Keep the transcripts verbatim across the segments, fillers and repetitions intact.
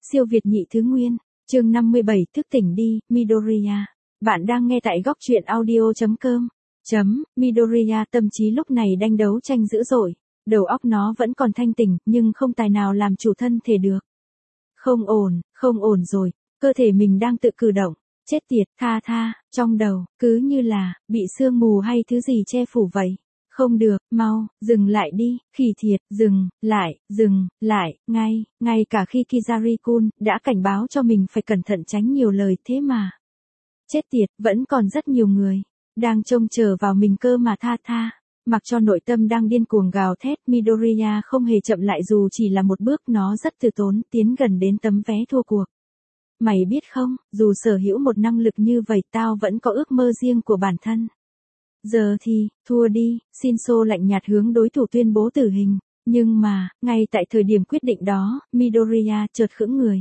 Siêu Việt nhị thứ nguyên, chương năm mươi bảy thức tỉnh đi, Midoriya. Bạn đang nghe tại góc truyện audio.com. Chấm, Midoriya tâm trí lúc này đanh đấu tranh dữ dội. Đầu óc nó vẫn còn thanh tỉnh, nhưng không tài nào làm chủ thân thể được. Không ổn, không ổn rồi, cơ thể mình đang tự cử động. Chết tiệt, tha tha, trong đầu, cứ như là, bị sương mù hay thứ gì che phủ vậy. Không được, mau, dừng lại đi, khỉ thiệt, dừng, lại, dừng, lại, ngay, ngay cả khi Kizari-kun đã cảnh báo cho mình phải cẩn thận tránh nhiều lời thế mà. Chết tiệt, vẫn còn rất nhiều người, đang trông chờ vào mình cơ mà tha tha. Mặc cho nội tâm đang điên cuồng gào thét, Midoriya không hề chậm lại dù chỉ là một bước, nó rất từ tốn tiến gần đến tấm vé thua cuộc. Mày biết không, dù sở hữu một năng lực như vậy tao vẫn có ước mơ riêng của bản thân. Giờ thì, thua đi, Shinso lạnh nhạt hướng đối thủ tuyên bố tử hình. Nhưng mà, ngay tại thời điểm quyết định đó, Midoriya chợt khựng người.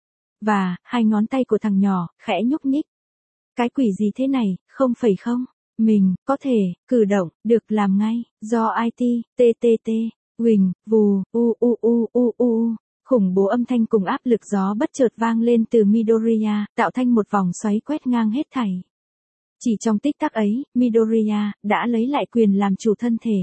Và, hai ngón tay của thằng nhỏ, khẽ nhúc nhích. Cái quỷ gì thế này, không phải không? Mình, có thể, cử động, được làm ngay, do i tê, tê tê tê, huỳnh, vù, u u u u u. Khủng bố âm thanh cùng áp lực gió bất chợt vang lên từ Midoriya, tạo thành một vòng xoáy quét ngang hết thảy. Chỉ trong tích tắc ấy, Midoriya đã lấy lại quyền làm chủ thân thể.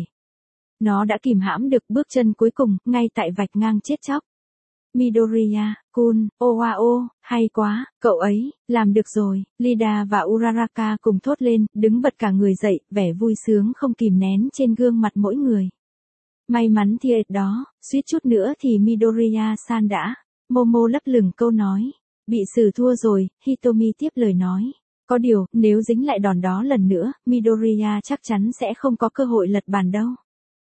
Nó đã kìm hãm được bước chân cuối cùng, ngay tại vạch ngang chết chóc. Midoriya, Kun, Oao, hay quá, cậu ấy, làm được rồi. Lida và Uraraka cùng thốt lên, đứng bật cả người dậy, vẻ vui sướng không kìm nén trên gương mặt mỗi người. May mắn thiệt đó, suýt chút nữa thì Midoriya-san đã. Momo lấp lửng câu nói. Bị xử thua rồi, Hitomi tiếp lời nói. Có điều, nếu dính lại đòn đó lần nữa, Midoriya chắc chắn sẽ không có cơ hội lật bàn đâu.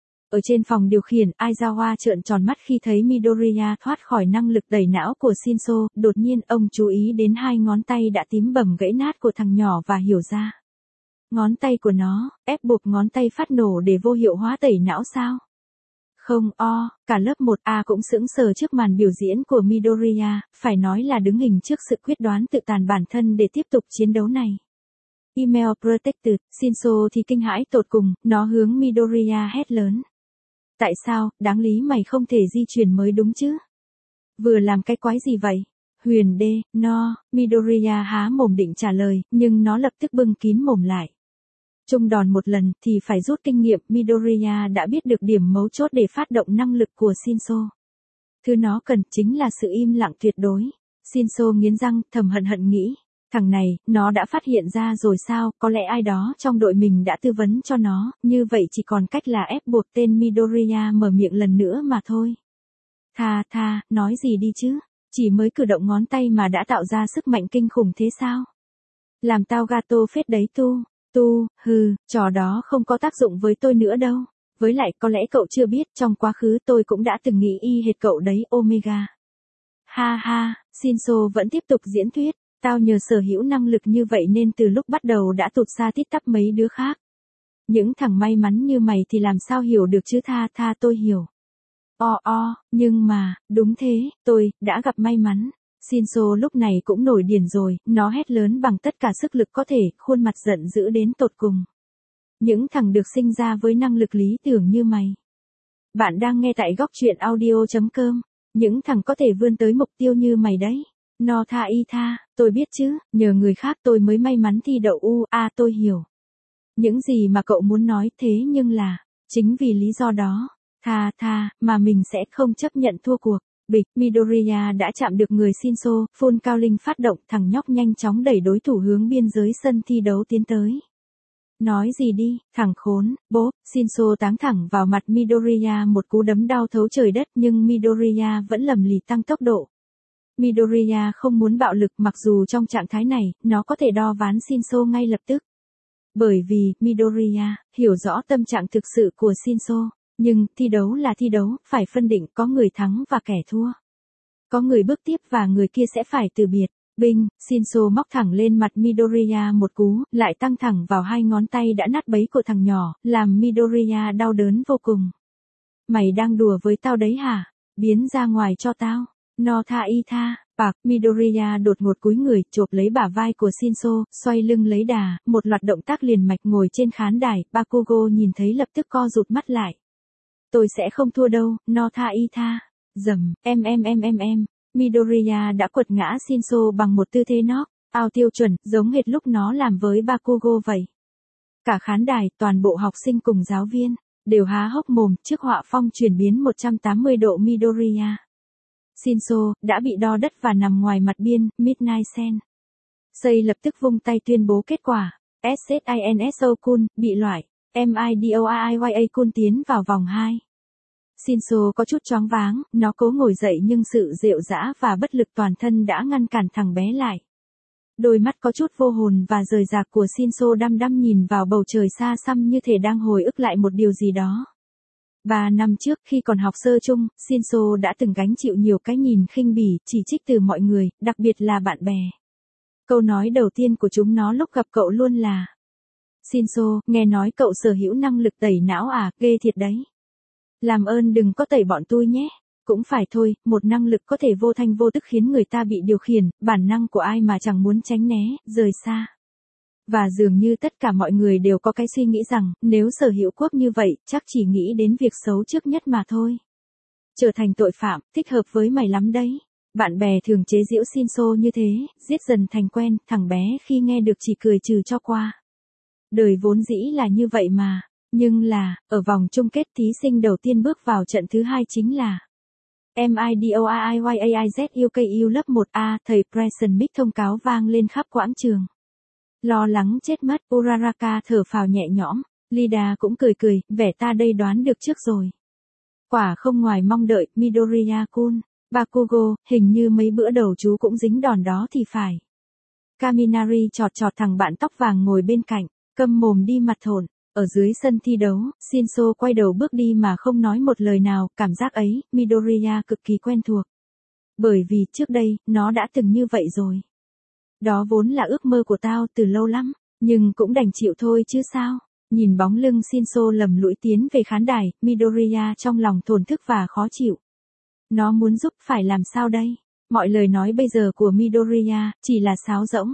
Ở trên phòng điều khiển, Aizawa trợn tròn mắt khi thấy Midoriya thoát khỏi năng lực đẩy não của Shinso. Đột nhiên ông chú ý đến hai ngón tay đã tím bầm gãy nát của thằng nhỏ và hiểu ra. Ngón tay của nó, ép buộc ngón tay phát nổ để vô hiệu hóa tẩy não sao? Không o, cả lớp một A cũng sững sờ trước màn biểu diễn của Midoriya, phải nói là đứng hình trước sự quyết đoán tự tàn bản thân để tiếp tục chiến đấu này. Email Protected, Shinso thì kinh hãi tột cùng, nó hướng Midoriya hét lớn. Tại sao, đáng lý mày không thể di chuyển mới đúng chứ? Vừa làm cái quái gì vậy? Huyền đê, no, Midoriya há mồm định trả lời, nhưng nó lập tức bưng kín mồm lại. Chung đòn một lần thì phải rút kinh nghiệm, Midoriya đã biết được điểm mấu chốt để phát động năng lực của Shinso. Thứ nó cần chính là sự im lặng tuyệt đối. Shinso nghiến răng, thầm hận hận nghĩ. Thằng này, nó đã phát hiện ra rồi sao, có lẽ ai đó trong đội mình đã tư vấn cho nó, như vậy chỉ còn cách là ép buộc tên Midoriya mở miệng lần nữa mà thôi. Tha tha, nói gì đi chứ, chỉ mới cử động ngón tay mà đã tạo ra sức mạnh kinh khủng thế sao? Làm tao gato phết đấy tu, tu, hừ, trò đó không có tác dụng với tôi nữa đâu. Với lại có lẽ cậu chưa biết, trong quá khứ tôi cũng đã từng nghĩ y hệt cậu đấy Omega. Ha ha, Shinso vẫn tiếp tục diễn thuyết. Tao nhờ sở hữu năng lực như vậy nên từ lúc bắt đầu đã tụt xa tít tắp mấy đứa khác. Những thằng may mắn như mày thì làm sao hiểu được chứ tha tha tôi hiểu. O o, nhưng mà, đúng thế, tôi, đã gặp may mắn. Shinso lúc này cũng nổi điên rồi, nó hét lớn bằng tất cả sức lực có thể, khuôn mặt giận dữ đến tột cùng. Những thằng được sinh ra với năng lực lý tưởng như mày. Bạn đang nghe tại góc truyện audio.com, những thằng có thể vươn tới mục tiêu như mày đấy. No tha y tha, tôi biết chứ, nhờ người khác tôi mới may mắn thi đậu u, a à, tôi hiểu. Những gì mà cậu muốn nói thế nhưng là, chính vì lý do đó, tha tha, mà mình sẽ không chấp nhận thua cuộc. Bịch, Midoriya đã chạm được người Shinso, phun cao linh phát động, thằng nhóc nhanh chóng đẩy đối thủ hướng biên giới sân thi đấu tiến tới. Nói gì đi, thằng khốn, bốp, Shinso táng thẳng vào mặt Midoriya một cú đấm đau thấu trời đất nhưng Midoriya vẫn lầm lì tăng tốc độ. Midoriya không muốn bạo lực mặc dù trong trạng thái này, nó có thể đo ván Shinso ngay lập tức. Bởi vì, Midoriya, hiểu rõ tâm trạng thực sự của Shinso. Nhưng, thi đấu là thi đấu, phải phân định có người thắng và kẻ thua. Có người bước tiếp và người kia sẽ phải từ biệt. Binh, Shinso móc thẳng lên mặt Midoriya một cú, lại tăng thẳng vào hai ngón tay đã nát bấy của thằng nhỏ, làm Midoriya đau đớn vô cùng. Mày đang đùa với tao đấy hả? Biến ra ngoài cho tao. No tha y tha, bạc, Midoriya đột ngột cúi người, chộp lấy bả vai của Shinso, xoay lưng lấy đà, một loạt động tác liền mạch ngồi trên khán đài, Bakugo nhìn thấy lập tức co rụt mắt lại. Tôi sẽ không thua đâu, no tha y tha. Dầm, em em em em em. Midoriya đã quật ngã Shinso bằng một tư thế knock out tiêu chuẩn, giống hệt lúc nó làm với Bakugo vậy. Cả khán đài, toàn bộ học sinh cùng giáo viên, đều há hốc mồm trước họa phong chuyển biến một trăm tám mươi độ Midoriya. Shinso, đã bị đo đất và nằm ngoài mặt biên, Midnight Sen. Sei lập tức vung tay tuyên bố kết quả. Shinso-kun, bị loại. Midoriya-kun tiến vào vòng hai. Shinso có chút choáng váng, nó cố ngồi dậy nhưng sự rệu rã và bất lực toàn thân đã ngăn cản thằng bé lại. Đôi mắt có chút vô hồn và rời rạc của Shinso đăm đăm nhìn vào bầu trời xa xăm như thể đang hồi ức lại một điều gì đó. Ba năm trước khi còn học sơ chung, Shinso đã từng gánh chịu nhiều cái nhìn khinh bỉ, chỉ trích từ mọi người, đặc biệt là bạn bè. Câu nói đầu tiên của chúng nó lúc gặp cậu luôn là: Shinso, nghe nói cậu sở hữu năng lực tẩy não à, ghê thiệt đấy. Làm ơn đừng có tẩy bọn tôi nhé. Cũng phải thôi, một năng lực có thể vô thanh vô tức khiến người ta bị điều khiển, bản năng của ai mà chẳng muốn tránh né, rời xa. Và dường như tất cả mọi người đều có cái suy nghĩ rằng, nếu sở hữu quốc như vậy, chắc chỉ nghĩ đến việc xấu trước nhất mà thôi. Trở thành tội phạm, thích hợp với mày lắm đấy. Bạn bè thường chế giễu Shinso như thế, giết dần thành quen, thằng bé khi nghe được chỉ cười trừ cho qua. Đời vốn dĩ là như vậy mà. Nhưng là, ở vòng chung kết thí sinh đầu tiên bước vào trận thứ hai chính là Midoriya lớp một A, thầy Preston Mick thông cáo vang lên khắp quãng trường. Lo lắng chết mất, Uraraka thở phào nhẹ nhõm, Lida cũng cười cười, vẻ ta đây đoán được trước rồi. Quả không ngoài mong đợi, Midoriya-kun, Bakugo, hình như mấy bữa đầu chú cũng dính đòn đó thì phải. Kaminari chọt chọt thằng bạn tóc vàng ngồi bên cạnh, câm mồm đi mặt thổn. Ở dưới sân thi đấu, Shinso quay đầu bước đi mà không nói một lời nào, cảm giác ấy, Midoriya cực kỳ quen thuộc. Bởi vì trước đây, nó đã từng như vậy rồi. Đó vốn là ước mơ của tao từ lâu lắm, nhưng cũng đành chịu thôi chứ sao. Nhìn bóng lưng Shinso lầm lũi tiến về khán đài, Midoriya trong lòng thổn thức và khó chịu. Nó muốn giúp, phải làm sao đây? Mọi lời nói bây giờ của Midoriya chỉ là sáo rỗng.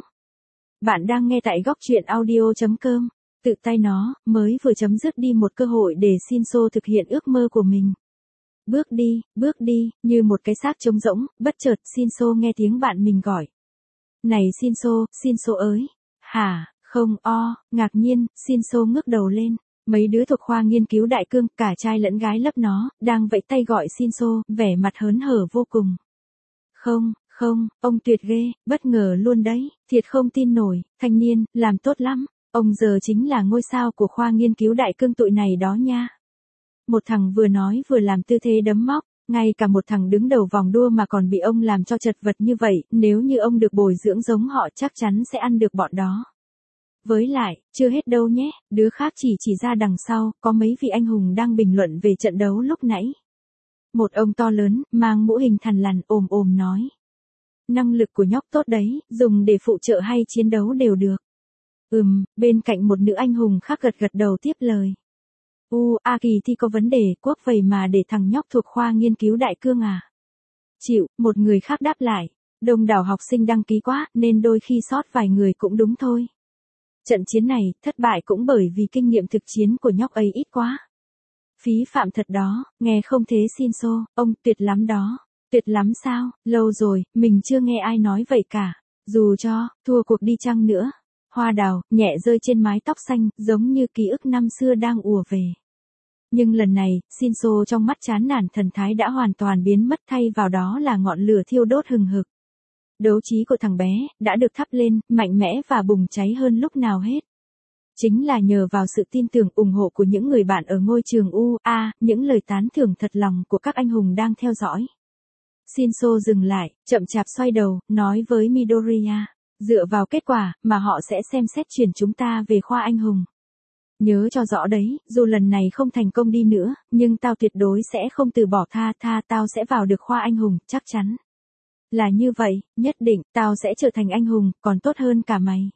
Bạn đang nghe tại góc truyện audio chấm com. Tự tay nó, mới vừa chấm dứt đi một cơ hội để Shinso thực hiện ước mơ của mình. Bước đi, bước đi, như một cái xác trống rỗng, bất chợt Shinso nghe tiếng bạn mình gọi. Này Shinso, Shinso ơi. Hả, không, o, ngạc nhiên, Shinso ngước đầu lên. Mấy đứa thuộc khoa nghiên cứu đại cương, cả trai lẫn gái lớp nó, đang vẫy tay gọi Shinso, vẻ mặt hớn hở vô cùng. Không, không, ông tuyệt ghê, bất ngờ luôn đấy, thiệt không tin nổi, thanh niên, làm tốt lắm. Ông giờ chính là ngôi sao của khoa nghiên cứu đại cương tụi này đó nha. Một thằng vừa nói vừa làm tư thế đấm móc, ngay cả một thằng đứng đầu vòng đua mà còn bị ông làm cho chật vật như vậy, nếu như ông được bồi dưỡng giống họ chắc chắn sẽ ăn được bọn đó. Với lại, chưa hết đâu nhé, đứa khác chỉ chỉ ra đằng sau, có mấy vị anh hùng đang bình luận về trận đấu lúc nãy. Một ông to lớn, mang mũ hình thằn lằn ồm ồm nói. Năng lực của nhóc tốt đấy, dùng để phụ trợ hay chiến đấu đều được. Ừm, bên cạnh một nữ anh hùng khác gật gật đầu tiếp lời. U, A Kỳ thi có vấn đề, quốc vậy mà để thằng nhóc thuộc khoa nghiên cứu đại cương à? Chịu, một người khác đáp lại. Đông đảo học sinh đăng ký quá, nên đôi khi sót vài người cũng đúng thôi. Trận chiến này, thất bại cũng bởi vì kinh nghiệm thực chiến của nhóc ấy ít quá. Phí phạm thật đó, nghe không thế Shinso, ông tuyệt lắm đó. Tuyệt lắm sao, lâu rồi, mình chưa nghe ai nói vậy cả. Dù cho, thua cuộc đi chăng nữa. Hoa đào, nhẹ rơi trên mái tóc xanh, giống như ký ức năm xưa đang ùa về. Nhưng lần này, Shinso trong mắt chán nản thần thái đã hoàn toàn biến mất, thay vào đó là ngọn lửa thiêu đốt hừng hực. Đấu trí của thằng bé, đã được thắp lên, mạnh mẽ và bùng cháy hơn lúc nào hết. Chính là nhờ vào sự tin tưởng ủng hộ của những người bạn ở ngôi trường U A, những lời tán thưởng thật lòng của các anh hùng đang theo dõi. Shinso dừng lại, chậm chạp xoay đầu, nói với Midoriya. Dựa vào kết quả, mà họ sẽ xem xét chuyển chúng ta về khoa anh hùng. Nhớ cho rõ đấy, dù lần này không thành công đi nữa, nhưng tao tuyệt đối sẽ không từ bỏ tha tha tao sẽ vào được khoa anh hùng, chắc chắn. Là như vậy, nhất định, tao sẽ trở thành anh hùng, còn tốt hơn cả mày.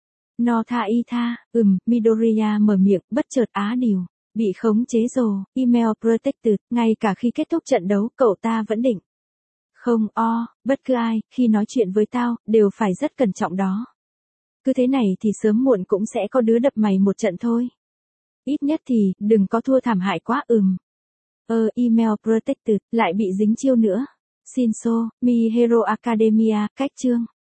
No tha y tha, ừm, Midoriya mở miệng, bất chợt á điều. Bị khống chế rồi, email protected, ngay cả khi kết thúc trận đấu, cậu ta vẫn định. Không o, bất cứ ai, khi nói chuyện với tao, đều phải rất cẩn trọng đó. Cứ thế này thì sớm muộn cũng sẽ có đứa đập mày một trận thôi. Ít nhất thì, đừng có thua thảm hại quá ừm. Ờ, email protected, lại bị dính chiêu nữa. Shinso, My Hero Academia, cách chương.